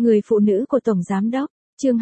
Người phụ nữ của Tổng Giám Đốc, chương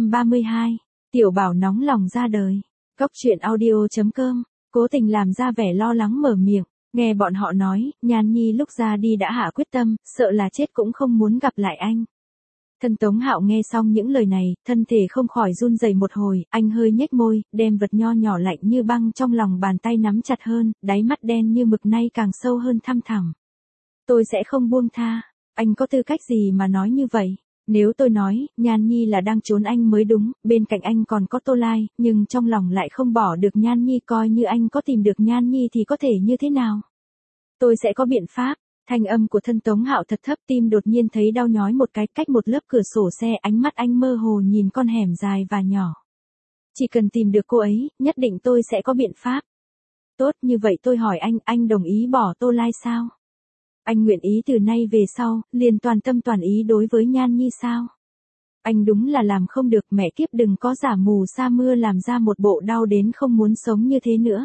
232, Tiểu Bảo nóng lòng ra đời. Cóc truyện audio.com, cố tình làm ra vẻ lo lắng mở miệng, nghe bọn họ nói, Nhan Nhi lúc ra đi đã hạ quyết tâm, sợ là chết cũng không muốn gặp lại anh. Thân Tống Hạo nghe xong những lời này, thân thể không khỏi run rẩy một hồi, anh hơi nhếch môi, đem vật nho nhỏ lạnh như băng trong lòng bàn tay nắm chặt hơn, đáy mắt đen như mực nay càng sâu hơn thăm thẳm. Tôi sẽ không buông tha, anh có tư cách gì mà nói như vậy? Nếu tôi nói, Nhan Nhi là đang trốn anh mới đúng, bên cạnh anh còn có Tô Lai, nhưng trong lòng lại không bỏ được Nhan Nhi, coi như anh có tìm được Nhan Nhi thì có thể như thế nào? Tôi sẽ có biện pháp. Thanh âm của thân Tống Hạo thật thấp, tim đột nhiên thấy đau nhói một cái, cách một lớp cửa sổ xe, ánh mắt anh mơ hồ nhìn con hẻm dài và nhỏ. Chỉ cần tìm được cô ấy, nhất định tôi sẽ có biện pháp. Tốt, như vậy tôi hỏi anh đồng ý bỏ Tô Lai sao? Anh nguyện ý từ nay về sau, liền toàn tâm toàn ý đối với Nhan Nhi sao? Anh đúng là làm không được, mẹ kiếp đừng có giả mù sa mưa làm ra một bộ đau đến không muốn sống như thế nữa.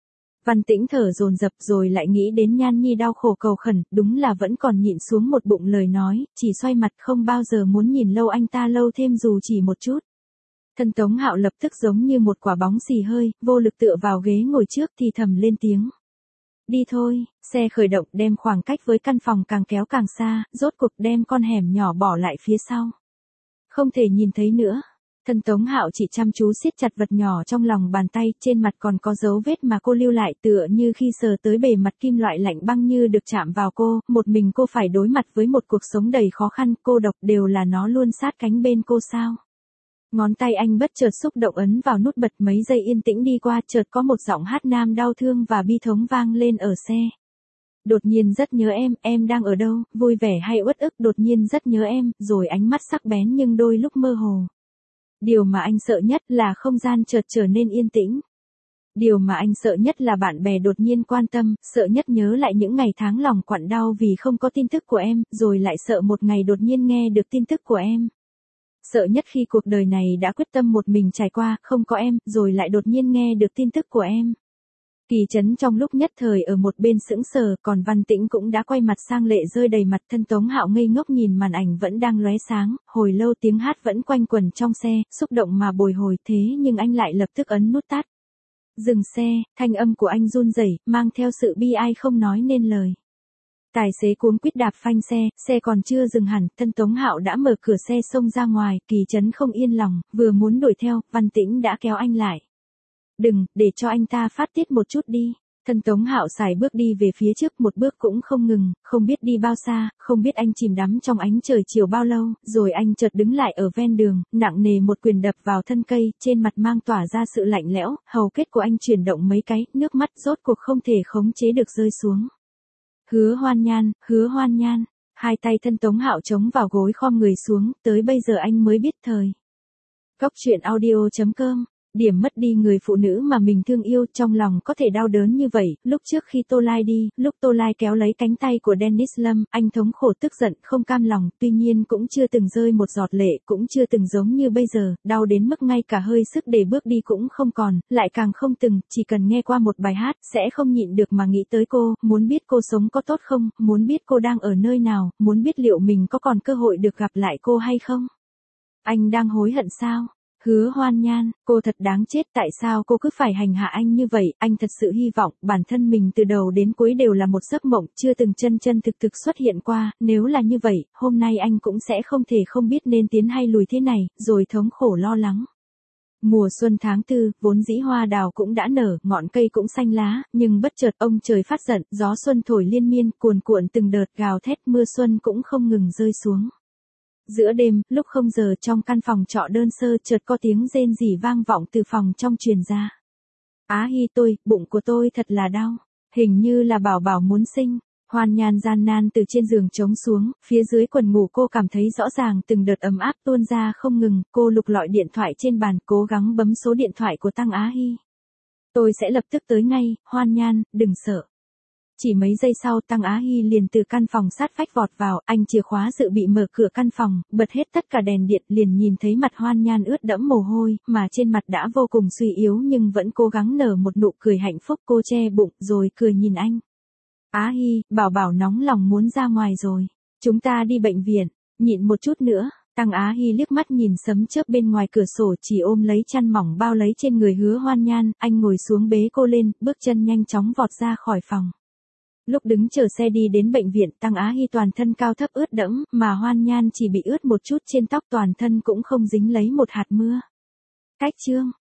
Văn Tĩnh thở dồn dập rồi lại nghĩ đến Nhan Nhi đau khổ cầu khẩn, đúng là vẫn còn nhịn xuống một bụng lời nói, chỉ xoay mặt không bao giờ muốn nhìn lâu anh ta lâu thêm dù chỉ một chút. Thân Tống Hạo lập tức giống như một quả bóng xì hơi, vô lực tựa vào ghế ngồi trước thì thầm lên tiếng. Đi thôi, xe khởi động đem khoảng cách với căn phòng càng kéo càng xa, rốt cuộc đem con hẻm nhỏ bỏ lại phía sau. Không thể nhìn thấy nữa. Thân Tống Hạo chỉ chăm chú siết chặt vật nhỏ trong lòng bàn tay, trên mặt còn có dấu vết mà cô lưu lại, tựa như khi sờ tới bề mặt kim loại lạnh băng như được chạm vào cô, một mình cô phải đối mặt với một cuộc sống đầy khó khăn, cô độc, đều là nó luôn sát cánh bên cô sao? Ngón tay anh bất chợt xúc động ấn vào nút bật, mấy giây yên tĩnh đi qua, chợt có một giọng hát nam đau thương và bi thống vang lên ở xe. Đột nhiên rất nhớ em đang ở đâu, vui vẻ hay uất ức, đột nhiên rất nhớ em, rồi ánh mắt sắc bén nhưng đôi lúc mơ hồ. Điều mà anh sợ nhất là không gian chợt trở nên yên tĩnh. Điều mà anh sợ nhất là bạn bè đột nhiên quan tâm, sợ nhất nhớ lại những ngày tháng lòng quặn đau vì không có tin tức của em, rồi lại sợ một ngày đột nhiên nghe được tin tức của em. Sợ nhất khi cuộc đời này đã quyết tâm một mình trải qua, không có em, rồi lại đột nhiên nghe được tin tức của em. Kỳ Trấn trong lúc nhất thời ở một bên sững sờ, còn Văn Tĩnh cũng đã quay mặt sang, lệ rơi đầy mặt. Thân Tống Hạo ngây ngốc nhìn màn ảnh vẫn đang lóe sáng, hồi lâu tiếng hát vẫn quanh quẩn trong xe, xúc động mà bồi hồi, thế nhưng anh lại lập tức ấn nút tắt. Dừng xe, thanh âm của anh run rẩy, mang theo sự bi ai không nói nên lời. Tài xế cuống quýt đạp phanh xe, xe còn chưa dừng hẳn, thân Tống Hạo đã mở cửa xe xông ra ngoài, Kỳ Trấn không yên lòng, vừa muốn đuổi theo, Văn Tĩnh đã kéo anh lại. Đừng, để cho anh ta phát tiết một chút đi. Thân Tống Hạo sải bước đi về phía trước, một bước cũng không ngừng, không biết đi bao xa, không biết anh chìm đắm trong ánh trời chiều bao lâu, rồi anh chợt đứng lại ở ven đường, nặng nề một quyền đập vào thân cây, trên mặt mang tỏa ra sự lạnh lẽo, hầu kết của anh chuyển động mấy cái, nước mắt rốt cuộc không thể khống chế được rơi xuống. Hứa Hoan Nhan, hai tay thân Tống Hạo chống vào gối khom người xuống, tới bây giờ anh mới biết thời. Cóc truyện audio.com, điểm mất đi người phụ nữ mà mình thương yêu, trong lòng có thể đau đớn như vậy. Lúc trước khi Tô Lai đi, lúc Tô Lai kéo lấy cánh tay của Dennis Lâm, anh thống khổ tức giận không cam lòng, tuy nhiên cũng chưa từng rơi một giọt lệ, cũng chưa từng giống như bây giờ, đau đến mức ngay cả hơi sức để bước đi cũng không còn, lại càng không từng, chỉ cần nghe qua một bài hát, sẽ không nhịn được mà nghĩ tới cô, muốn biết cô sống có tốt không, muốn biết cô đang ở nơi nào, muốn biết liệu mình có còn cơ hội được gặp lại cô hay không. Anh đang hối hận sao? Hứa Hoan Nhan, cô thật đáng chết, tại sao cô cứ phải hành hạ anh như vậy? Anh thật sự hy vọng bản thân mình từ đầu đến cuối đều là một giấc mộng, chưa từng chân chân thực thực xuất hiện qua, nếu là như vậy, hôm nay anh cũng sẽ không thể không biết nên tiến hay lùi thế này, rồi thống khổ lo lắng. Mùa xuân tháng 4, vốn dĩ hoa đào cũng đã nở, ngọn cây cũng xanh lá, nhưng bất chợt ông trời phát giận, gió xuân thổi liên miên, cuồn cuộn từng đợt gào thét, mưa xuân cũng không ngừng rơi xuống. Giữa đêm, lúc 0 giờ, trong căn phòng trọ đơn sơ, chợt có tiếng rên rỉ vang vọng từ phòng trong truyền ra. Á hi tôi, bụng của tôi thật là đau. Hình như là Bảo Bảo muốn sinh. Hoan Nhan gian nan từ trên giường trống xuống, phía dưới quần ngủ cô cảm thấy rõ ràng từng đợt ấm áp tuôn ra không ngừng. Cô lục lọi điện thoại trên bàn, cố gắng bấm số điện thoại của Tăng Á Hi. Tôi sẽ lập tức tới ngay, Hoan Nhan, đừng sợ. Chỉ mấy giây sau, Tăng Á Hi liền từ căn phòng sát vách vọt vào, anh chìa khóa dự bị mở cửa căn phòng, bật hết tất cả đèn điện, liền nhìn thấy mặt Hoan Nhan ướt đẫm mồ hôi, mà trên mặt đã vô cùng suy yếu nhưng vẫn cố gắng nở một nụ cười hạnh phúc. Cô che bụng rồi cười nhìn anh. Á Hi, Bảo Bảo nóng lòng muốn ra ngoài rồi, chúng ta đi bệnh viện, nhịn một chút nữa. Tăng Á Hi liếc mắt nhìn sấm chớp bên ngoài cửa sổ, chỉ ôm lấy chăn mỏng bao lấy trên người Hứa Hoan Nhan, anh ngồi xuống bế cô lên, bước chân nhanh chóng vọt ra khỏi phòng. Lúc đứng chờ xe đi đến bệnh viện, Tăng Á Hi toàn thân cao thấp ướt đẫm, mà Hoan Nhan chỉ bị ướt một chút trên tóc, toàn thân cũng không dính lấy một hạt mưa. Cách chương